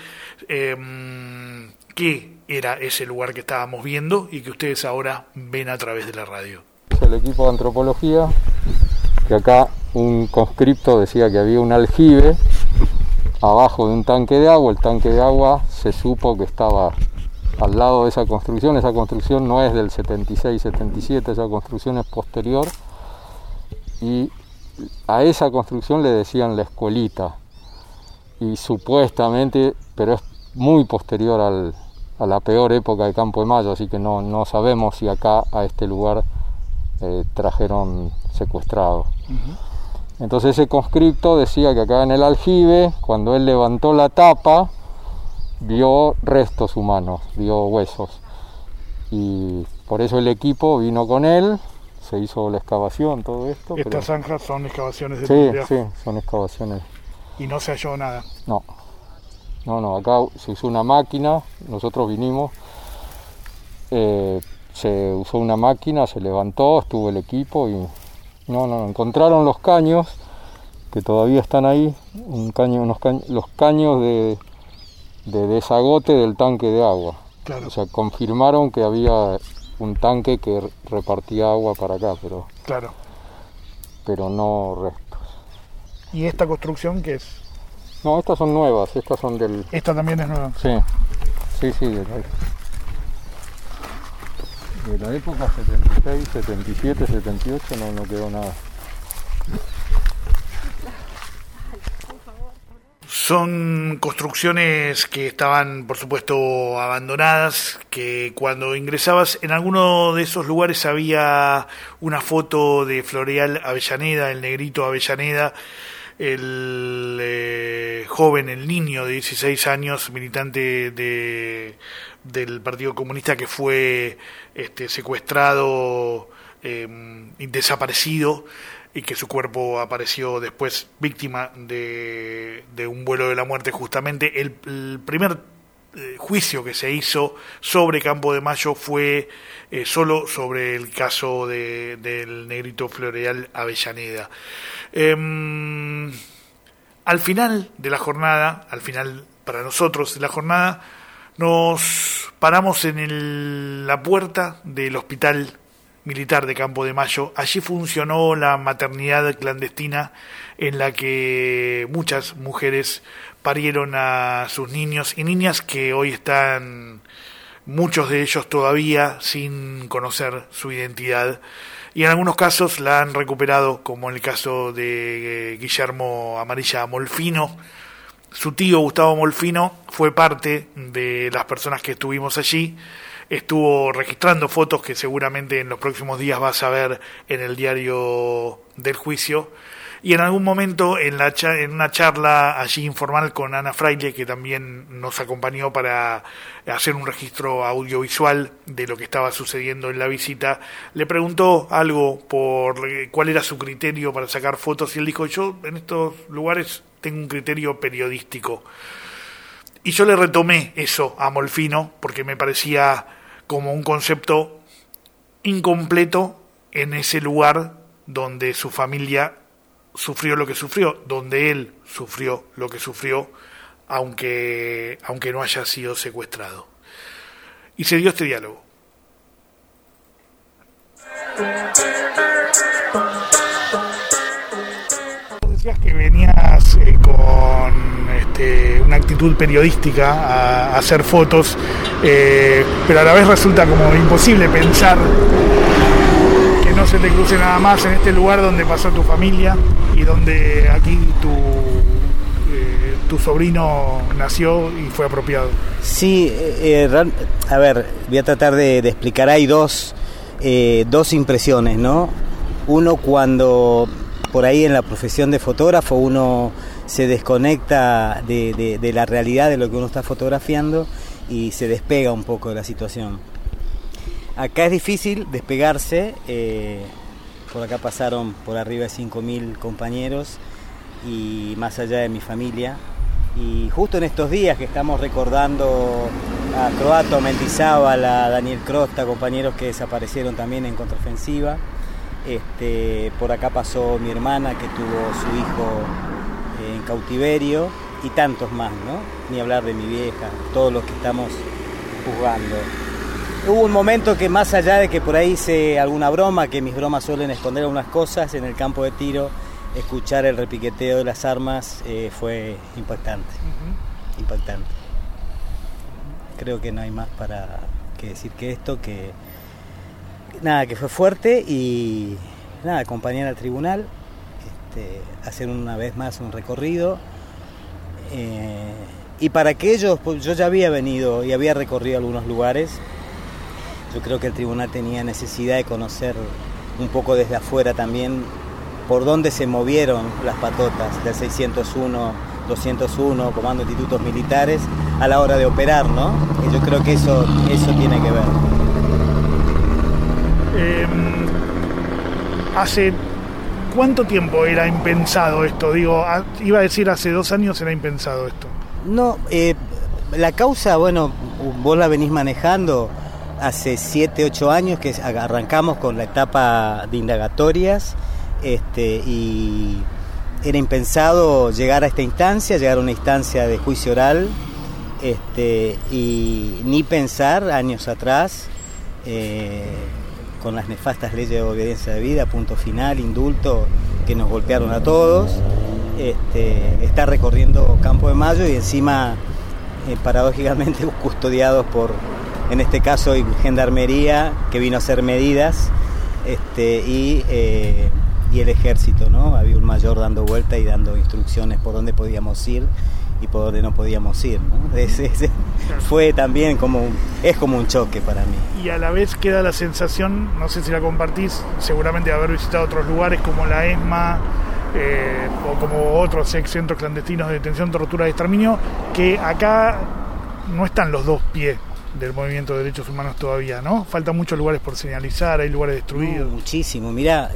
qué era ese lugar que estábamos viendo y que ustedes ahora ven a través de la radio. El equipo de antropología, que acá un conscripto decía que había un aljibe abajo de un tanque de agua. El tanque de agua se supo que estaba al lado de esa construcción. Esa construcción no es del 76-77, esa construcción es posterior, y a esa construcción le decían la escuelita. Y supuestamente, pero es muy posterior a la peor época de Campo de Mayo, así que no sabemos si acá a este lugar trajeron secuestrados. Entonces ese conscripto decía que acá en el aljibe, cuando él levantó la tapa, vio restos humanos, vio huesos, y por eso el equipo vino con él, se hizo la excavación, todo esto. Estas zanjas son excavaciones de seguridad. Sí, son excavaciones. ¿Y no se halló nada? No, acá se usó una máquina, nosotros vinimos, se usó una máquina, se levantó, estuvo el equipo y encontraron los caños que todavía están ahí, los caños de desagote del tanque de agua. Claro. O sea, confirmaron que había un tanque que repartía agua para acá, pero no restos. ¿Y esta construcción qué es? No, estas son nuevas, estas son del... ¿Esta también es nueva? Sí, de la época 76, 77, 78 no quedó nada. Son construcciones que estaban, por supuesto, abandonadas, que cuando ingresabas en alguno de esos lugares había una foto de Floreal Avellaneda, el negrito Avellaneda, el joven, el niño de 16 años, militante del Partido Comunista, que fue secuestrado y desaparecido, y que su cuerpo apareció después víctima de un vuelo de la muerte. Justamente el primer juicio que se hizo sobre Campo de Mayo fue solo sobre el caso del negrito Floreal Avellaneda. Al final de la jornada, al final para nosotros de la jornada, nos paramos en la puerta del hospital militar de Campo de Mayo. Allí funcionó la maternidad clandestina en la que muchas mujeres parieron a sus niños y niñas que hoy están, muchos de ellos todavía sin conocer su identidad, y en algunos casos la han recuperado, como en el caso de Guillermo Amarilla Molfino. Su tío Gustavo Molfino fue parte de las personas que estuvimos allí. Estuvo registrando fotos que seguramente en los próximos días vas a ver en el diario del juicio. Y en algún momento en una charla allí informal con Ana Fraile, que también nos acompañó para hacer un registro audiovisual de lo que estaba sucediendo en la visita, le preguntó algo por cuál era su criterio para sacar fotos, y él dijo: yo en estos lugares tengo un criterio periodístico. Y yo le retomé eso a Molfino porque me parecía como un concepto incompleto en ese lugar donde su familia sufrió lo que sufrió, donde él sufrió lo que sufrió, aunque no haya sido secuestrado. Y se dio este diálogo. Decías que venías con una actitud periodística a hacer fotos, pero a la vez resulta como imposible pensar que no se te cruce nada más en este lugar donde pasó tu familia y donde aquí tu sobrino nació y fue apropiado. Sí, a ver, voy a tratar de explicar. Hay dos impresiones, ¿no? Uno, cuando por ahí en la profesión de fotógrafo uno se desconecta de la realidad de lo que uno está fotografiando y se despega un poco de la situación. Acá es difícil despegarse, por acá pasaron por arriba de 5.000 compañeros y más allá de mi familia. Y justo en estos días que estamos recordando a Croato, a Mendizábal, a Daniel Crosta, compañeros que desaparecieron también en contraofensiva, por acá pasó mi hermana que tuvo su hijo en cautiverio y tantos más, ¿no? Ni hablar de mi vieja, todos los que estamos juzgando. Hubo un momento que, más allá de que por ahí hice alguna broma, que mis bromas suelen esconder algunas cosas, en el campo de tiro escuchar el repiqueteo de las armas fue impactante. Impactante. Creo que no hay más para que decir que esto, que nada, que fue fuerte y nada, acompañar al tribunal, hacer una vez más un recorrido Y para aquellos, pues yo ya había venido y había recorrido algunos lugares. Yo creo que el tribunal tenía necesidad de conocer un poco desde afuera también por dónde se movieron las patotas del 601, 201, Comando de Institutos Militares, a la hora de operar, ¿no? Y yo creo que eso tiene que ver. ¿Hace cuánto tiempo era impensado esto? Digo, iba a decir hace 2 años era impensado esto. No, la causa, bueno, vos la venís manejando hace 7, 8 años que arrancamos con la etapa de indagatorias, y era impensado llegar a una instancia de juicio oral, y ni pensar años atrás, con las nefastas leyes de obediencia de vida, punto final, indulto, que nos golpearon a todos, está recorriendo Campo de Mayo y encima, paradójicamente, custodiados por, en este caso, Gendarmería, que vino a hacer medidas, y el ejército, ¿no? Había un mayor dando vuelta y dando instrucciones por dónde podíamos ir y por dónde no podíamos ir, ¿no? Fue también como un choque para mí. Y a la vez queda la sensación, no sé si la compartís, seguramente de haber visitado otros lugares como la ESMA, o como otros centros clandestinos de detención, tortura y exterminio, que acá no están los 2 pies del movimiento de derechos humanos todavía, ¿no? Faltan muchos lugares por señalizar, hay lugares destruidos. No, muchísimo, mirá,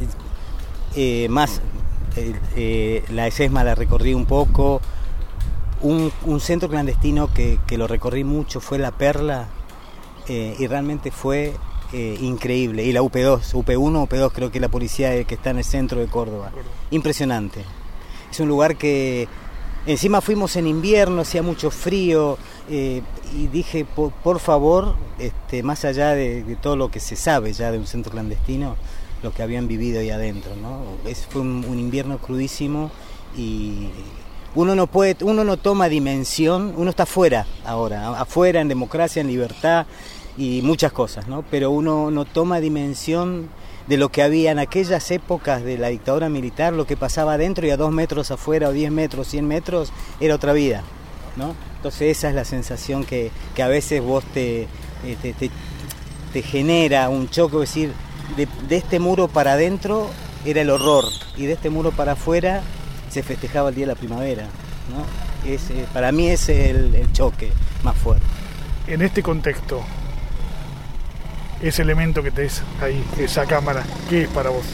la ESMA la recorrí un poco. Un centro clandestino que lo recorrí mucho fue La Perla, y realmente fue increíble. Y la UP2, UP1, UP2 creo que es la policía que está en el centro de Córdoba. Impresionante. Es un lugar que encima fuimos en invierno, hacía mucho frío, y dije, por favor, más allá de todo lo que se sabe ya de un centro clandestino, lo que habían vivido ahí adentro, ¿no? Fue un invierno crudísimo y uno no toma dimensión, uno está afuera ahora, afuera en democracia, en libertad y muchas cosas, ¿no? Pero uno no toma dimensión de lo que había en aquellas épocas de la dictadura militar, lo que pasaba adentro, y a 2 metros afuera, o 10 metros, 100 metros, era otra vida, ¿no? Entonces esa es la sensación que a veces vos te genera un choque, es decir, de este muro para adentro era el horror, y de este muro para afuera se festejaba el Día de la Primavera, ¿no? Para mí es el choque más fuerte. En este contexto, ese elemento que tenés ahí, esa cámara, ¿qué es para vos?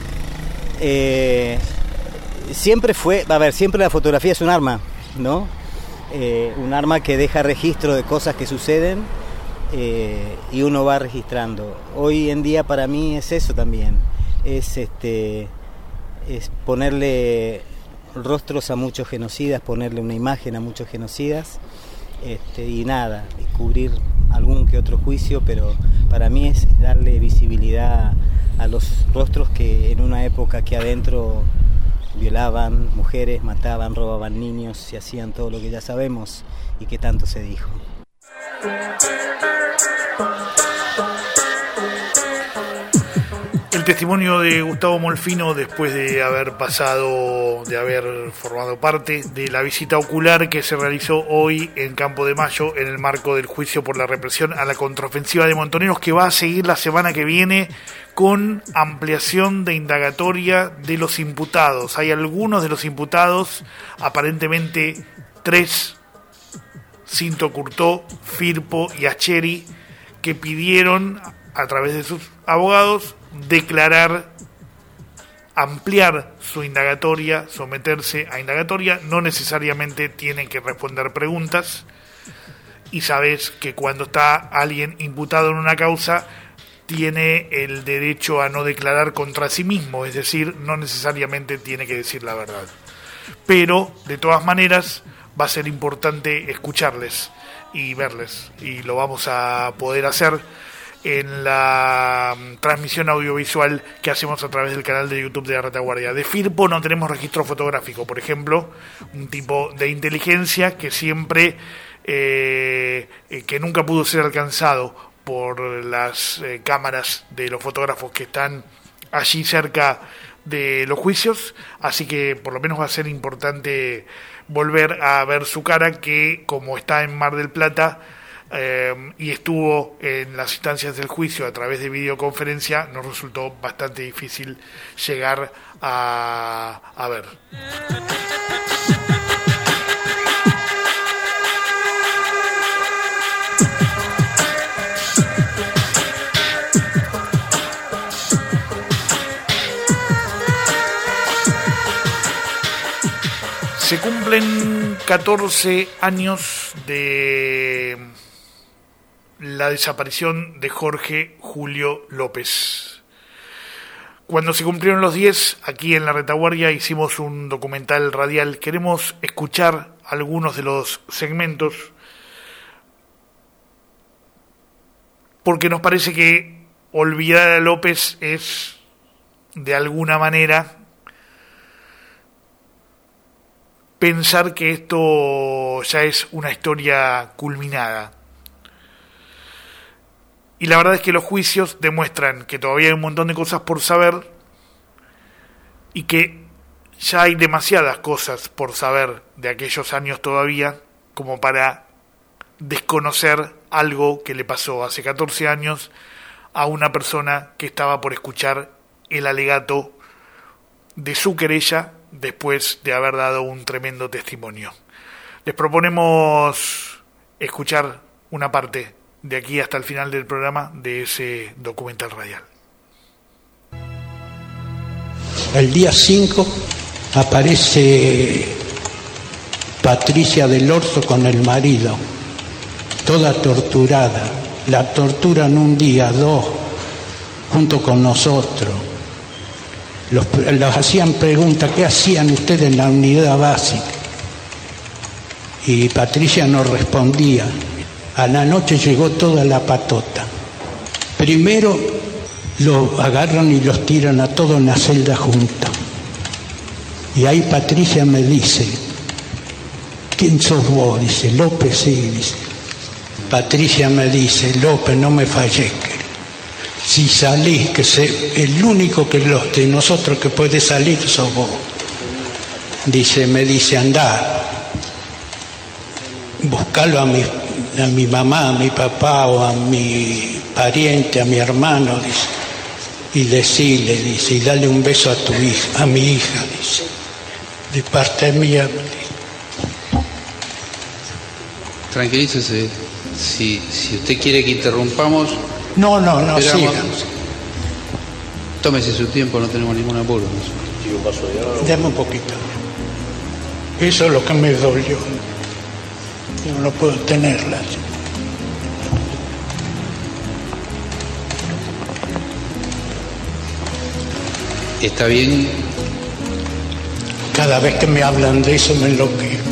Siempre la fotografía es un arma, ¿no? Un arma que deja registro de cosas que suceden, y uno va registrando. Hoy en día para mí es eso también, es ponerle rostros a muchos genocidas, ponerle una imagen a muchos genocidas, y cubrir algún que otro juicio, pero para mí es darle visibilidad a los rostros que en una época que adentro violaban mujeres, mataban, robaban niños y hacían todo lo que ya sabemos y que tanto se dijo. El testimonio de Gustavo Molfino después de haber formado parte de la visita ocular que se realizó hoy en Campo de Mayo en el marco del juicio por la represión a la contraofensiva de Montoneros, que va a seguir la semana que viene con ampliación de indagatoria de los imputados. Hay algunos de los imputados, aparentemente 3, Cinto Curtó, Firpo y Acheri, que pidieron a través de sus abogados ampliar su indagatoria, someterse a indagatoria. No necesariamente tienen que responder preguntas, y sabes que cuando está alguien imputado en una causa tiene el derecho a no declarar contra sí mismo, es decir, no necesariamente tiene que decir la verdad, pero de todas maneras va a ser importante escucharles y verles, y lo vamos a poder hacer en la transmisión audiovisual que hacemos a través del canal de YouTube de la Retaguardia. De Firpo no tenemos registro fotográfico, por ejemplo, un tipo de inteligencia que siempre, que nunca pudo ser alcanzado por las cámaras de los fotógrafos que están allí cerca de los juicios, así que por lo menos va a ser importante volver a ver su cara, que como está en Mar del Plata y estuvo en las instancias del juicio a través de videoconferencia, nos resultó bastante difícil llegar a ver. Se cumplen 14 años de la desaparición de Jorge Julio López. Cuando se cumplieron los 10, aquí en La Retaguardia hicimos un documental radial. Queremos escuchar algunos de los segmentos porque nos parece que olvidar a López es, de alguna manera, pensar que esto ya es una historia culminada. Y la verdad es que los juicios demuestran que todavía hay un montón de cosas por saber y que ya hay demasiadas cosas por saber de aquellos años todavía como para desconocer algo que le pasó hace 14 años a una persona que estaba por escuchar el alegato de su querella después de haber dado un tremendo testimonio. Les proponemos escuchar una parte de aquí hasta el final del programa de ese documental radial. El día 5 aparece Patricia del Orto con el marido, toda torturada. La torturan un día, 2, junto con nosotros. Los hacían preguntas, ¿qué hacían ustedes en la unidad básica? Y Patricia no respondía. A la noche llegó toda la patota. Primero los agarran y los tiran a todos en la celda juntos. Y ahí Patricia me dice, ¿quién sos vos? Dice, López, sí, dice. Patricia me dice, López, no me falles. Si salís, el único que los de nosotros que puede salir sos vos. Me dice, andá, buscalo a mi mamá, a mi papá o a mi pariente, a mi hermano, dice, y decirle, dice, y dale un beso a tu hija, a mi hija, dice, de parte mía. Tranquilícese, si usted quiere que interrumpamos. No, sigan. Tómese su tiempo, no tenemos ningún apuro. Dame un poquito. Eso es lo que me dolió. Yo no puedo tenerla. ¿Está bien? Cada vez que me hablan de eso me enloquezco.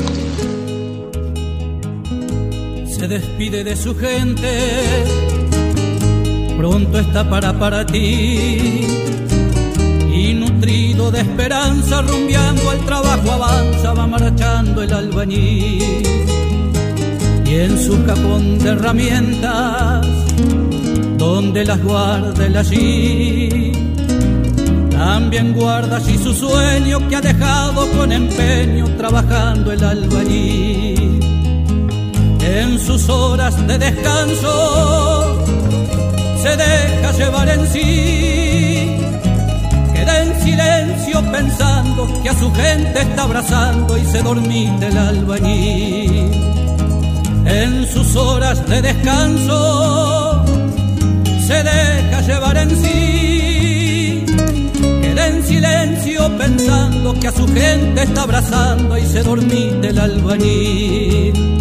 Se despide de su gente, pronto está para ti, y nutrido de esperanza, rumbeando al trabajo avanza, va marchando el albañil, y en su cajón de herramientas, donde las guarda él allí, también guarda allí su sueño que ha dejado con empeño, trabajando el albañil. En sus horas de descanso se deja llevar en sí, queda en silencio pensando que a su gente está abrazando y se dormita el albañil. En sus horas de descanso se deja llevar en sí, queda en silencio pensando que a su gente está abrazando y se dormita el albañil.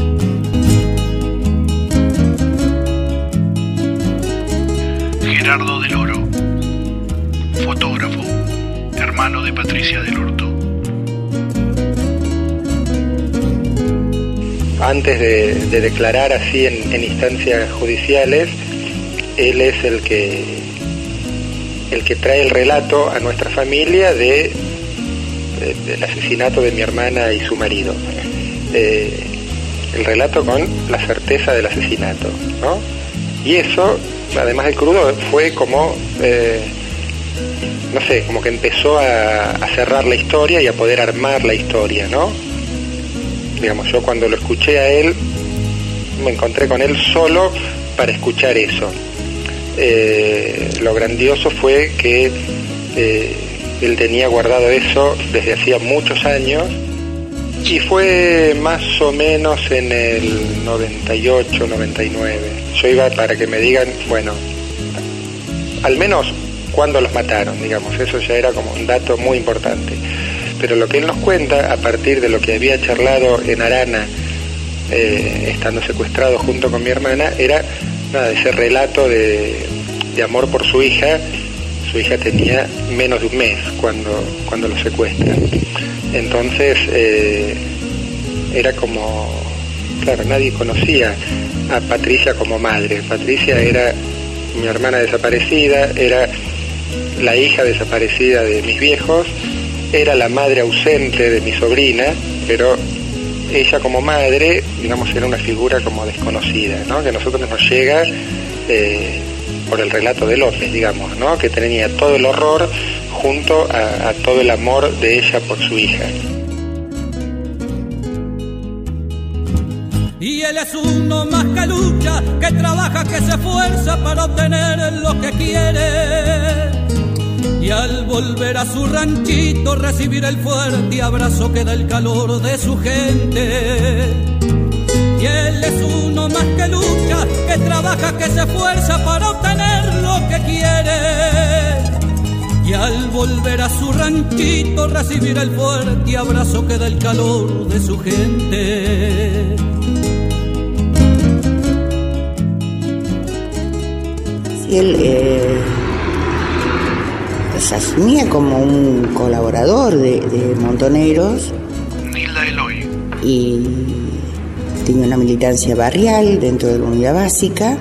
Gerardo del Oro, fotógrafo, hermano de Patricia del Orto. Antes de declarar así en instancias judiciales, él es el que trae el relato a nuestra familia del asesinato de mi hermana y su marido. El relato con la certeza del asesinato, ¿no? Y eso, además del crudo, fue como no sé, como que empezó a cerrar la historia y a poder armar la historia, ¿no? Digamos, yo cuando lo escuché a él, me encontré con él solo para escuchar eso. Lo grandioso fue que él tenía guardado eso desde hacía muchos años, y fue más o menos en el 98, 99. Yo iba para que me digan, bueno, al menos cuándo los mataron, digamos, eso ya era como un dato muy importante. Pero lo que él nos cuenta, a partir de lo que había charlado en Arana, estando secuestrado junto con mi hermana, era ese relato de amor por su hija. Su hija tenía menos de un mes cuando lo secuestran. Entonces era como, claro, nadie conocía a Patricia como madre. Patricia era mi hermana desaparecida, era la hija desaparecida de mis viejos, era la madre ausente de mi sobrina, pero ella como madre, digamos, era una figura como desconocida, ¿no? Que a nosotros nos llega por el relato de López, digamos, ¿no? Que tenía todo el horror junto a todo el amor de ella por su hija. Y él es uno más que lucha, que trabaja, que se esfuerza para obtener lo que quiere. Y al volver a su ranchito, recibir el fuerte abrazo que da el calor de su gente. Y él es uno más que lucha, que trabaja, que se esfuerza para obtener lo que quiere. Y al volver a su ranchito, recibir el fuerte abrazo que da el calor de su gente. Sí, él se asumía como un colaborador de Montoneros. Nilda Eloy. Y tenía una militancia barrial dentro de la unidad básica.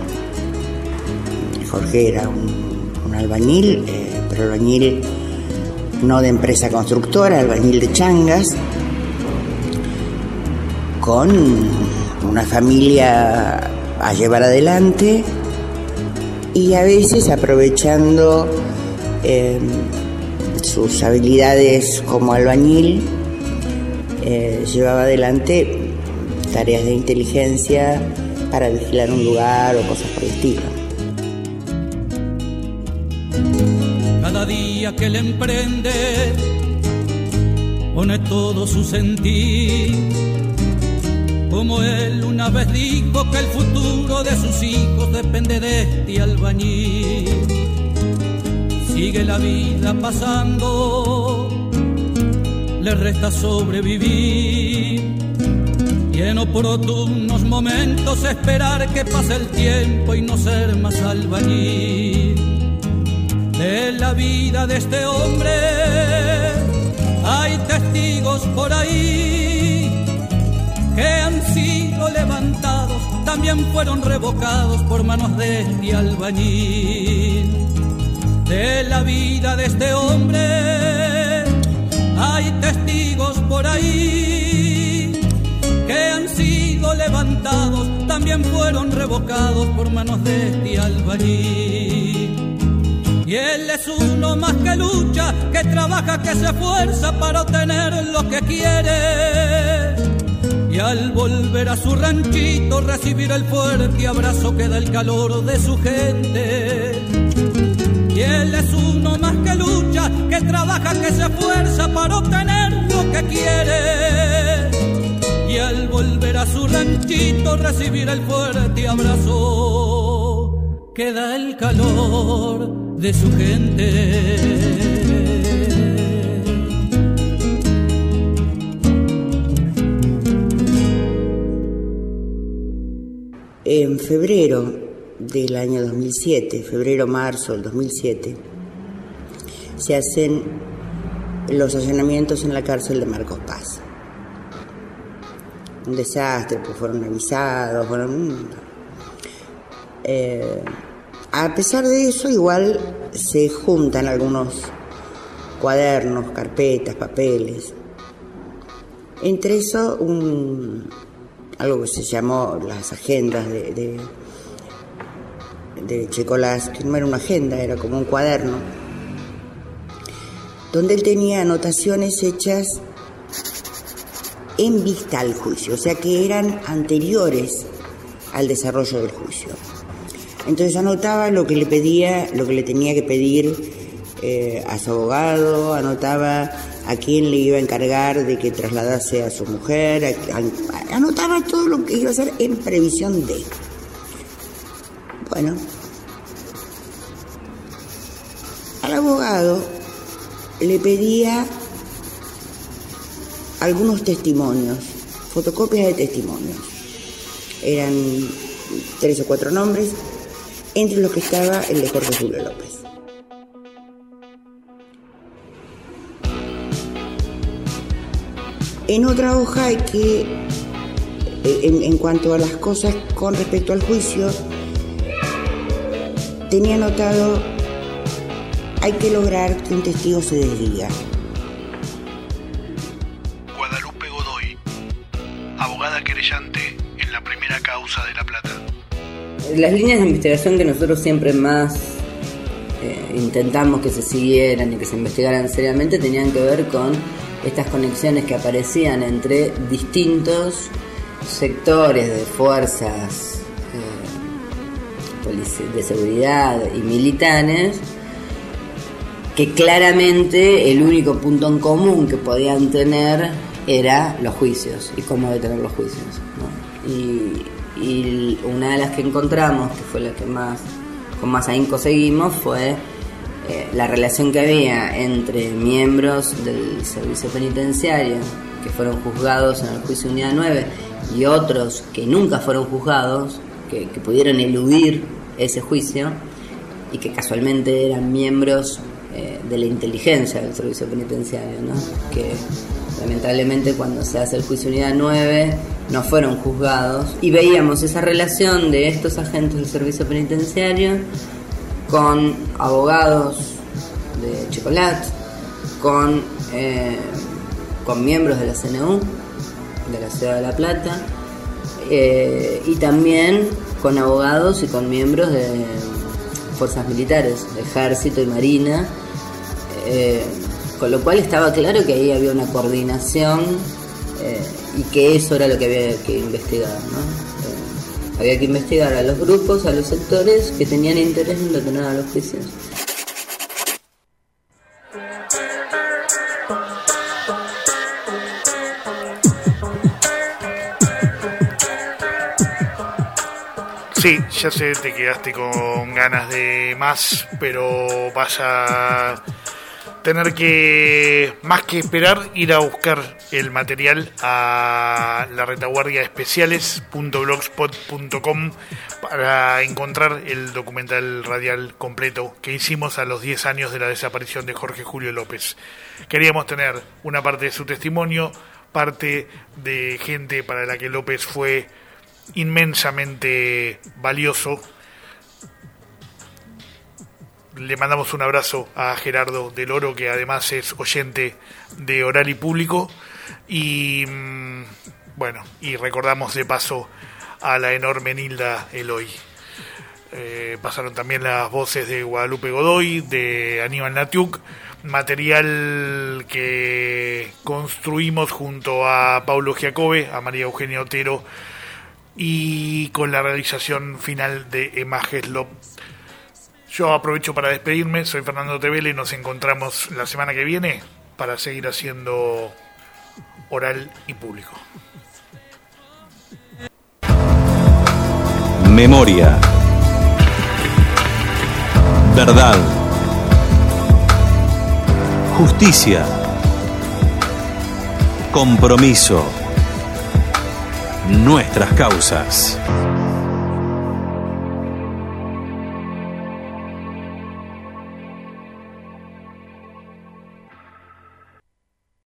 Jorge era un albañil, pero albañil no de empresa constructora, albañil de changas, con una familia a llevar adelante y a veces aprovechando sus habilidades como albañil, llevaba adelante tareas de inteligencia para vigilar un lugar o cosas por el estilo. Cada día que él emprende pone todo su sentir, como él una vez dijo que el futuro de sus hijos depende de este albañil. Sigue la vida pasando, le resta sobrevivir y en oportunos momentos esperar que pase el tiempo y no ser más albañil. De la vida de este hombre hay testigos por ahí que han sido levantados, también fueron revocados por manos de este albañil. De la vida de este hombre hay testigos por ahí que han sido levantados, también fueron revocados por manos de este albañil. Y él es uno más que lucha, que trabaja, que se esfuerza para obtener lo que quiere. Y al volver a su ranchito, recibir el fuerte abrazo que da el calor de su gente. Y él es uno más que lucha, que trabaja, que se esfuerza para obtener lo que quiere. Y al volver a su ranchito, recibir el fuerte abrazo que da el calor de su gente. En febrero del año 2007, febrero-marzo del 2007, se hacen los allanamientos en la cárcel de Marcos Paz. Un desastre, pues fueron avisados, a pesar de eso, igual se juntan algunos cuadernos, carpetas, papeles. Entre eso, algo que se llamó las agendas de Checolás, que no era una agenda, era como un cuaderno, donde él tenía anotaciones hechas en vista al juicio, o sea que eran anteriores al desarrollo del juicio. Entonces anotaba lo que le pedía, lo que le tenía que pedir a su abogado, anotaba a quién le iba a encargar de que trasladase a su mujer, anotaba todo lo que iba a hacer en previsión de. Bueno, al abogado le pedía algunos testimonios, fotocopias de testimonios. Eran 3 o 4 nombres, entre los que estaba el de Jorge Julio López. En otra hoja hay que, en cuanto a las cosas con respecto al juicio, tenía anotado, hay que lograr que un testigo se desdiga. Guadalupe Godoy, abogada querellante en la primera causa de La Plata. Las líneas de investigación que nosotros siempre más intentamos que se siguieran y que se investigaran seriamente tenían que ver con estas conexiones que aparecían entre distintos sectores de fuerzas de seguridad y militares, que claramente el único punto en común que podían tener era los juicios y cómo detener los juicios, ¿no? Y una de las que encontramos, que fue la que con más ahínco seguimos, fue la relación que había entre miembros del servicio penitenciario que fueron juzgados en el juicio Unidad 9 y otros que nunca fueron juzgados, que pudieron eludir ese juicio y que casualmente eran miembros de la inteligencia del servicio penitenciario, ¿no? Que lamentablemente cuando se hace el juicio Unidad 9 no fueron juzgados, y veíamos esa relación de estos agentes del servicio penitenciario con abogados de Chicolat, con miembros de la CNU de la ciudad de La Plata, y también con abogados y con miembros de fuerzas militares, de ejército y marina, con lo cual estaba claro que ahí había una coordinación y que eso era lo que había que investigar, ¿no? Había que investigar a los grupos, a los sectores que tenían interés en detener a los juicios. Sí, ya sé, te quedaste con ganas de más, pero vas a tener que, más que esperar, ir a buscar el material a la retaguardiaespeciales.blogspot.com para encontrar el documental radial completo que hicimos a los 10 años de la desaparición de Jorge Julio López. Queríamos tener una parte de su testimonio, parte de gente para la que López fue inmensamente valioso. Le mandamos un abrazo a Gerardo del Oro, que además es oyente de Oral y Público, y bueno, y recordamos de paso a la enorme Nilda Eloy. Pasaron también las voces de Guadalupe Godoy, de Aníbal Natiuk, material que construimos junto a Paulo Giacobbe, a María Eugenia Otero, y con la realización final de Emma Heslop. Yo aprovecho para despedirme, soy Fernando Tevele y nos encontramos la semana que viene para seguir haciendo Oral y Público. Memoria. Verdad. Justicia. Compromiso. Nuestras causas.